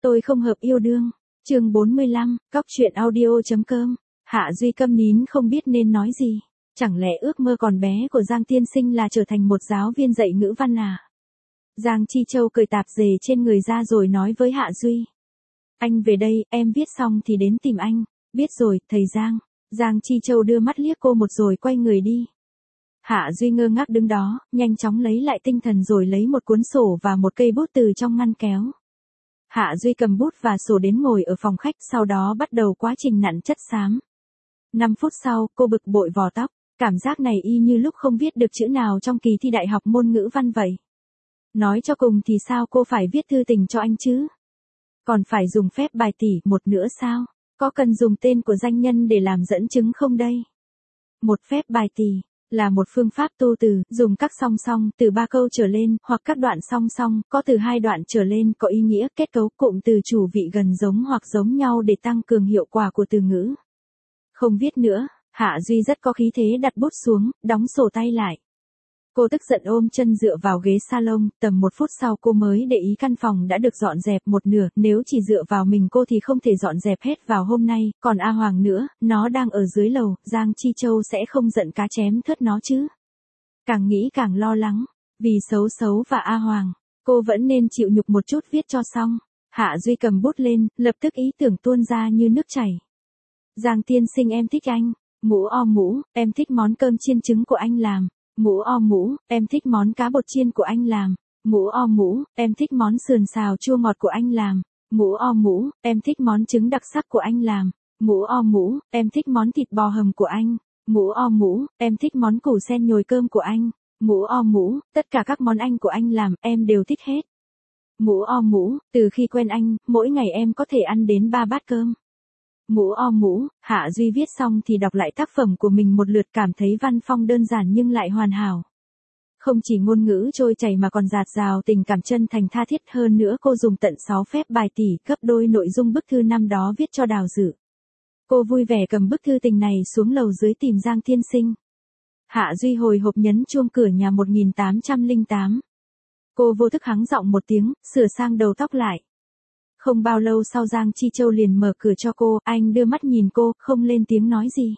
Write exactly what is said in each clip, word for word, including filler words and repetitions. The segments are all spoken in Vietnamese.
Tôi không hợp yêu đương. Chương bốn mươi lăm, cóc truyện audio.com. Hạ Duy câm nín không biết nên nói gì. Chẳng lẽ ước mơ còn bé của Giang tiên sinh là trở thành một giáo viên dạy ngữ văn à? Giang Chi Châu cởi tạp dề trên người ra rồi nói với Hạ Duy. Anh về đây, em viết xong thì đến tìm anh. Biết rồi, thầy Giang. Giang Chi Châu đưa mắt liếc cô một rồi quay người đi. Hạ Duy ngơ ngác đứng đó, nhanh chóng lấy lại tinh thần rồi lấy một cuốn sổ và một cây bút từ trong ngăn kéo. Hạ Duy cầm bút và sổ đến ngồi ở phòng khách, sau đó bắt đầu quá trình nặn chất xám. năm phút sau, cô bực bội vò tóc, cảm giác này y như lúc không viết được chữ nào trong kỳ thi đại học môn ngữ văn vậy. Nói cho cùng thì sao cô phải viết thư tình cho anh chứ? Còn phải dùng phép bài tỷ một nữa sao? Có cần dùng tên của danh nhân để làm dẫn chứng không đây? Một phép bài tỷ là một phương pháp tô từ, dùng các song song từ ba câu trở lên, hoặc các đoạn song song, có từ hai đoạn trở lên, có ý nghĩa, kết cấu, cụm từ chủ vị gần giống hoặc giống nhau để tăng cường hiệu quả của từ ngữ. Không viết nữa, Hạ Duy rất có khí thế đặt bút xuống, đóng sổ tay lại. Cô tức giận ôm chân dựa vào ghế salon, tầm một phút sau cô mới để ý căn phòng đã được dọn dẹp một nửa, nếu chỉ dựa vào mình cô thì không thể dọn dẹp hết vào hôm nay, còn A Hoàng nữa, nó đang ở dưới lầu, Giang Chi Châu sẽ không giận cá chém thớt nó chứ. Càng nghĩ càng lo lắng, vì Xấu Xấu và A Hoàng, cô vẫn nên chịu nhục một chút viết cho xong. Hạ Duy cầm bút lên, lập tức ý tưởng tuôn ra như nước chảy. Giang tiên sinh em thích anh, mũ o mũ, em thích món cơm chiên trứng của anh làm. Mũ o mũ, em thích món cá bột chiên của anh làm. Mũ o mũ, em thích món sườn xào chua ngọt của anh làm. Mũ o mũ, em thích món trứng đặc sắc của anh làm. Mũ o mũ, em thích món thịt bò hầm của anh. Mũ o mũ, em thích món củ sen nhồi cơm của anh. Mũ o mũ, tất cả các món anh của anh làm, em đều thích hết. Mũ o mũ, từ khi quen anh, mỗi ngày em có thể ăn đến ba bát cơm. Mũ o mũ, Hạ Duy viết xong thì đọc lại tác phẩm của mình một lượt, cảm thấy văn phong đơn giản nhưng lại hoàn hảo. Không chỉ ngôn ngữ trôi chảy mà còn dạt dào tình cảm chân thành tha thiết, hơn nữa cô dùng tận sáu phép bài tỷ, gấp đôi nội dung bức thư năm đó viết cho Đào Dự. Cô vui vẻ cầm bức thư tình này xuống lầu dưới tìm Giang tiên sinh. Hạ Duy hồi hộp nhấn chuông cửa nhà một nghìn tám trăm lẻ tám. Cô vô thức hắng giọng một tiếng, sửa sang đầu tóc lại. Không bao lâu sau Giang Chi Châu liền mở cửa cho cô, anh đưa mắt nhìn cô, không lên tiếng nói gì.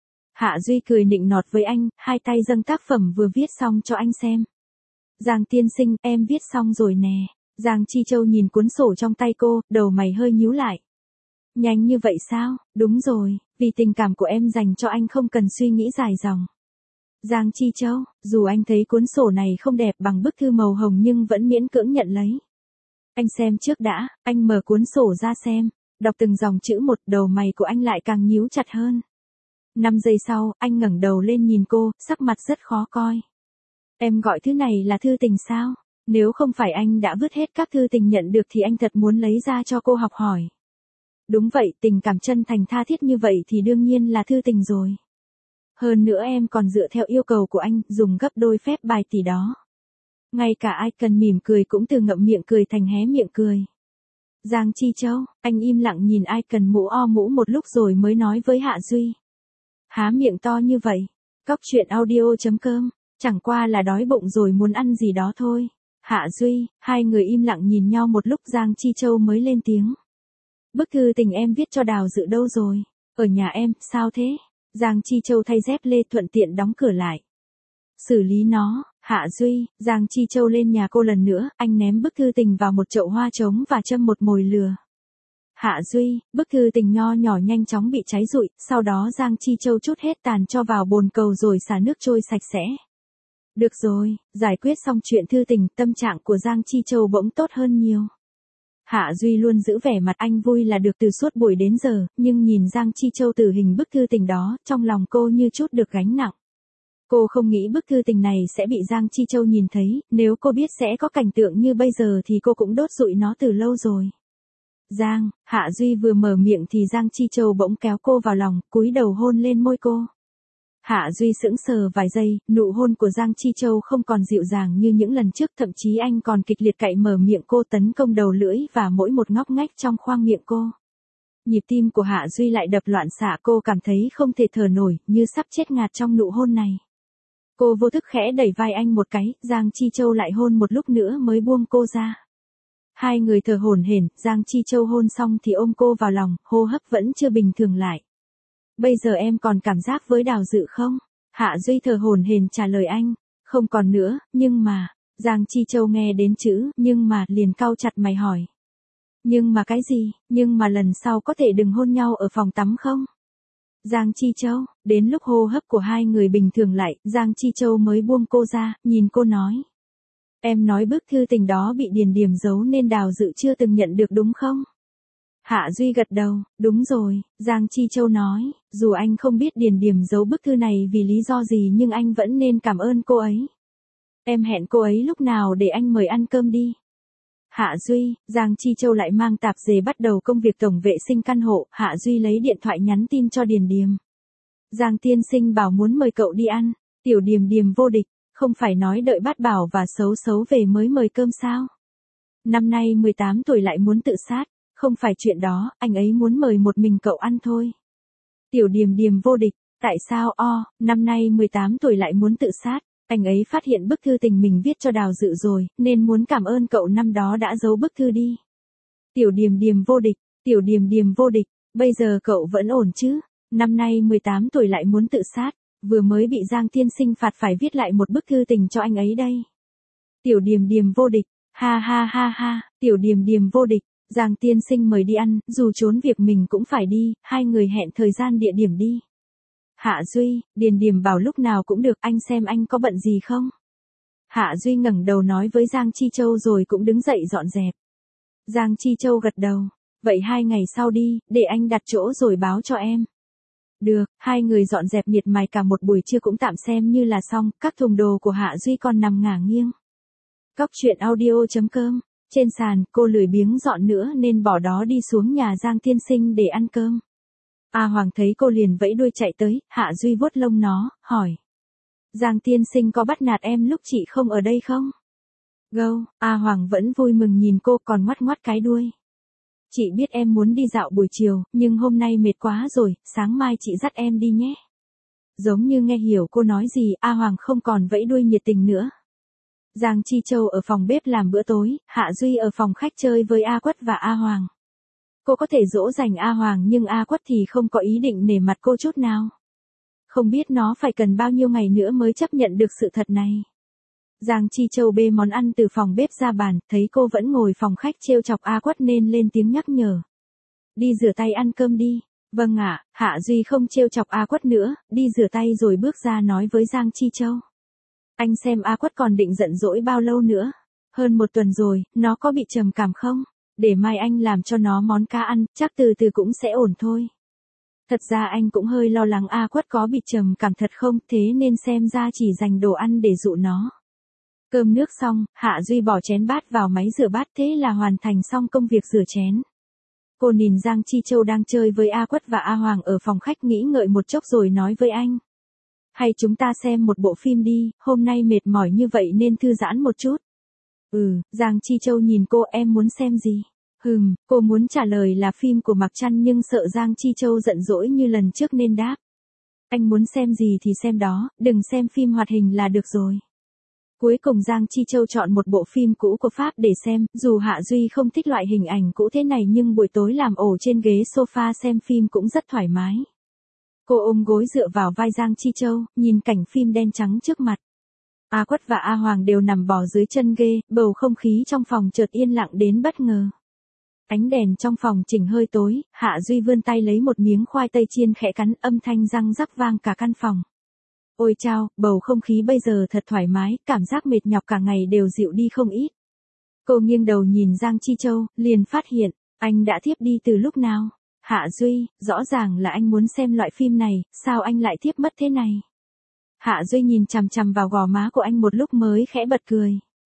Hạ Duy cười nịnh nọt với anh, hai tay dâng tác phẩm vừa viết xong cho anh xem. Giang tiên sinh, em viết xong rồi nè. Giang Chi Châu nhìn cuốn sổ trong tay cô, đầu mày hơi nhíu lại. Nhanh như vậy sao? Đúng rồi, vì tình cảm của em dành cho anh không cần suy nghĩ dài dòng. Giang Chi Châu, dù anh thấy cuốn sổ này không đẹp bằng bức thư màu hồng nhưng vẫn miễn cưỡng nhận lấy. Anh xem trước đã, anh mở cuốn sổ ra xem, đọc từng dòng chữ một, đầu mày của anh lại càng nhíu chặt hơn. Năm giây sau, anh ngẩng đầu lên nhìn cô, sắc mặt rất khó coi. Em gọi thứ này là thư tình sao? Nếu không phải anh đã vứt hết các thư tình nhận được thì anh thật muốn lấy ra cho cô học hỏi. Đúng vậy, tình cảm chân thành tha thiết như vậy thì đương nhiên là thư tình rồi. Hơn nữa em còn dựa theo yêu cầu của anh, dùng gấp đôi phép bài tỷ đó. Ngay cả ai cần mỉm cười cũng từ ngậm miệng cười thành hé miệng cười. Giang Chi Châu, anh im lặng nhìn ai cần mũ o mũ một lúc rồi mới nói với Hạ Duy. Há miệng to như vậy, cóc truyện audio.com, chẳng qua là đói bụng rồi muốn ăn gì đó thôi. Hạ Duy, hai người im lặng nhìn nhau một lúc, Giang Chi Châu mới lên tiếng. Bức thư tình em viết cho Đào Dự đâu rồi? Ở nhà em, sao thế? Giang Chi Châu thay dép lê thuận tiện đóng cửa lại. Xử lý nó. Hạ Duy, Giang Chi Châu lên nhà cô lần nữa, anh ném bức thư tình vào một chậu hoa trống và châm một mồi lửa. Hạ Duy, bức thư tình nho nhỏ nhanh chóng bị cháy rụi, sau đó Giang Chi Châu trút hết tàn cho vào bồn cầu rồi xả nước trôi sạch sẽ. Được rồi, giải quyết xong chuyện thư tình, tâm trạng của Giang Chi Châu bỗng tốt hơn nhiều. Hạ Duy luôn giữ vẻ mặt anh vui là được từ suốt buổi đến giờ, nhưng nhìn Giang Chi Châu tử hình bức thư tình đó, trong lòng cô như chút được gánh nặng. Cô không nghĩ bức thư tình này sẽ bị Giang Chi Châu nhìn thấy, nếu cô biết sẽ có cảnh tượng như bây giờ thì cô cũng đốt rụi nó từ lâu rồi. Giang, Hạ Duy vừa mở miệng thì Giang Chi Châu bỗng kéo cô vào lòng, cúi đầu hôn lên môi cô. Hạ Duy sững sờ vài giây, nụ hôn của Giang Chi Châu không còn dịu dàng như những lần trước, thậm chí anh còn kịch liệt cạy mở miệng cô, tấn công đầu lưỡi và mỗi một ngóc ngách trong khoang miệng cô. Nhịp tim của Hạ Duy lại đập loạn xạ, cô cảm thấy không thể thở nổi, như sắp chết ngạt trong nụ hôn này. Cô vô thức khẽ đẩy vai anh một cái, Giang Chi Châu lại hôn một lúc nữa mới buông cô ra. Hai người thở hổn hển, Giang Chi Châu hôn xong thì ôm cô vào lòng, hô hấp vẫn chưa bình thường lại. Bây giờ em còn cảm giác với Đào Dự không? Hạ Duy thở hổn hển trả lời anh. Không còn nữa, nhưng mà, Giang Chi Châu nghe đến chữ, nhưng mà, liền cau chặt mày hỏi. Nhưng mà cái gì, nhưng mà lần sau có thể đừng hôn nhau ở phòng tắm không? Giang Chi Châu, đến lúc hô hấp của hai người bình thường lại, Giang Chi Châu mới buông cô ra, nhìn cô nói. Em nói bức thư tình đó bị Điền Điềm giấu nên Đào Dự chưa từng nhận được đúng không? Hạ Duy gật đầu, đúng rồi, Giang Chi Châu nói, dù anh không biết Điền Điềm giấu bức thư này vì lý do gì nhưng anh vẫn nên cảm ơn cô ấy. Em hẹn cô ấy lúc nào để anh mời ăn cơm đi. Hạ Duy, Giang Chi Châu lại mang tạp dề bắt đầu công việc tổng vệ sinh căn hộ, Hạ Duy lấy điện thoại nhắn tin cho Điền Điềm. Giang tiên sinh bảo muốn mời cậu đi ăn, tiểu Điềm Điềm vô địch, không phải nói đợi Bát Bảo và Xấu Xấu về mới mời cơm sao? Năm nay mười tám tuổi lại muốn tự sát, không phải chuyện đó, anh ấy muốn mời một mình cậu ăn thôi. Tiểu Điềm Điềm vô địch, tại sao o, năm nay mười tám tuổi lại muốn tự sát? Anh ấy phát hiện bức thư tình mình viết cho Đào Dự rồi, nên muốn cảm ơn cậu năm đó đã giấu bức thư đi. Tiểu Điềm Điềm vô địch, tiểu Điềm Điềm vô địch, bây giờ cậu vẫn ổn chứ? Năm nay mười tám tuổi lại muốn tự sát, vừa mới bị Giang tiên sinh phạt phải viết lại một bức thư tình cho anh ấy đây. Tiểu Điềm Điềm vô địch, ha ha ha ha, tiểu Điềm Điềm vô địch, Giang tiên sinh mời đi ăn, dù trốn việc mình cũng phải đi, hai người hẹn thời gian địa điểm đi. Hạ Duy, Điền Điềm bảo lúc nào cũng được, anh xem anh có bận gì không? Hạ Duy ngẩng đầu nói với Giang Chi Châu rồi cũng đứng dậy dọn dẹp. Giang Chi Châu gật đầu, vậy hai ngày sau đi, để anh đặt chỗ rồi báo cho em. Được, hai người dọn dẹp miệt mài cả một buổi trưa cũng tạm xem như là xong, các thùng đồ của Hạ Duy còn nằm ngả nghiêng. Cóc truyện audio.com, trên sàn, cô lười biếng dọn nữa nên bỏ đó đi xuống nhà Giang tiên sinh để ăn cơm. A Hoàng thấy cô liền vẫy đuôi chạy tới, Hạ Duy vuốt lông nó, hỏi. Giang tiên sinh có bắt nạt em lúc chị không ở đây không? Gâu, A Hoàng vẫn vui mừng nhìn cô còn ngoắt ngoắt cái đuôi. Chị biết em muốn đi dạo buổi chiều, nhưng hôm nay mệt quá rồi, sáng mai chị dắt em đi nhé. Giống như nghe hiểu cô nói gì, A Hoàng không còn vẫy đuôi nhiệt tình nữa. Giang Chi Châu ở phòng bếp làm bữa tối, Hạ Duy ở phòng khách chơi với A Quất và A Hoàng. Cô có thể dỗ dành A Hoàng nhưng A Quất thì không có ý định nể mặt cô chút nào. Không biết nó phải cần bao nhiêu ngày nữa mới chấp nhận được sự thật này. Giang Chi Châu bê món ăn từ phòng bếp ra bàn, thấy cô vẫn ngồi phòng khách trêu chọc A Quất nên lên tiếng nhắc nhở. Đi rửa tay ăn cơm đi. Vâng ạ, Hạ Duy không trêu chọc A Quất nữa, đi rửa tay rồi bước ra nói với Giang Chi Châu. Anh xem A Quất còn định giận dỗi bao lâu nữa. Hơn một tuần rồi, nó có bị trầm cảm không? Để mai anh làm cho nó món cá ăn, chắc từ từ cũng sẽ ổn thôi. Thật ra anh cũng hơi lo lắng A Quất có bị trầm cảm thật không, thế nên xem ra chỉ dành đồ ăn để dụ nó. Cơm nước xong, Hạ Duy bỏ chén bát vào máy rửa bát, thế là hoàn thành xong công việc rửa chén. Cô nhìn Giang Chi Châu đang chơi với A Quất và A Hoàng ở phòng khách nghĩ ngợi một chốc rồi nói với anh. Hay chúng ta xem một bộ phim đi, hôm nay mệt mỏi như vậy nên thư giãn một chút. Ừ, Giang Chi Châu nhìn cô, em muốn xem gì? Hừm, cô muốn trả lời là phim của Mạc Trăn nhưng sợ Giang Chi Châu giận dỗi như lần trước nên đáp. Anh muốn xem gì thì xem đó, đừng xem phim hoạt hình là được rồi. Cuối cùng Giang Chi Châu chọn một bộ phim cũ của Pháp để xem, dù Hạ Duy không thích loại hình ảnh cũ thế này nhưng buổi tối làm ổ trên ghế sofa xem phim cũng rất thoải mái. Cô ôm gối dựa vào vai Giang Chi Châu, nhìn cảnh phim đen trắng trước mặt. A Quất và A Hoàng đều nằm bò dưới chân ghế, bầu không khí trong phòng chợt yên lặng đến bất ngờ. Ánh đèn trong phòng chỉnh hơi tối, Hạ Duy vươn tay lấy một miếng khoai tây chiên khẽ cắn, âm thanh răng rắc vang cả căn phòng. Ôi chao, bầu không khí bây giờ thật thoải mái, cảm giác mệt nhọc cả ngày đều dịu đi không ít. Cô nghiêng đầu nhìn Giang Chi Châu, liền phát hiện, anh đã thiếp đi từ lúc nào? Hạ Duy, rõ ràng là anh muốn xem loại phim này, sao anh lại thiếp mất thế này? Hạ Duy nhìn chằm chằm vào gò má của anh một lúc mới khẽ bật cười.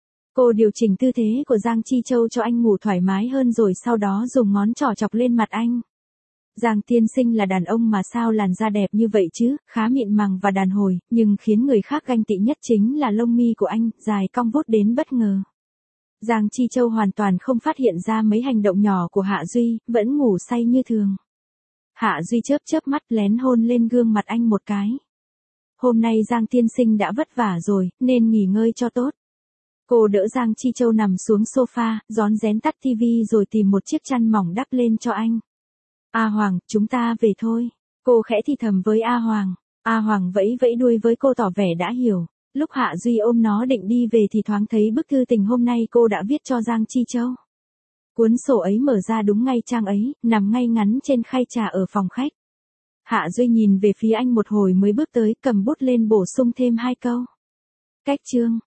Cô điều chỉnh tư thế của Giang Chi Châu cho anh ngủ thoải mái hơn rồi sau đó dùng ngón trỏ chọc lên mặt anh. Giang tiên sinh là đàn ông mà sao làn da đẹp như vậy chứ, khá mịn màng và đàn hồi, nhưng khiến người khác ganh tị nhất chính là lông mi của anh, dài cong vút đến bất ngờ. Giang Chi Châu hoàn toàn không phát hiện ra mấy hành động nhỏ của Hạ Duy, vẫn ngủ say như thường. Hạ Duy chớp chớp mắt lén hôn lên gương mặt anh một cái. Hôm nay Giang tiên sinh đã vất vả rồi, nên nghỉ ngơi cho tốt. Cô đỡ Giang Chi Châu nằm xuống sofa, rón rén tắt tivi rồi tìm một chiếc chăn mỏng đắp lên cho anh. A Hoàng, chúng ta về thôi. Cô khẽ thì thầm với A Hoàng. A Hoàng vẫy vẫy đuôi với cô tỏ vẻ đã hiểu. Lúc Hạ Duy ôm nó định đi về thì thoáng thấy bức thư tình hôm nay cô đã viết cho Giang Chi Châu. Cuốn sổ ấy mở ra đúng ngay trang ấy, nằm ngay ngắn trên khay trà ở phòng khách. Hạ Duy nhìn về phía anh một hồi mới bước tới, cầm bút lên bổ sung thêm hai câu. Cách chương.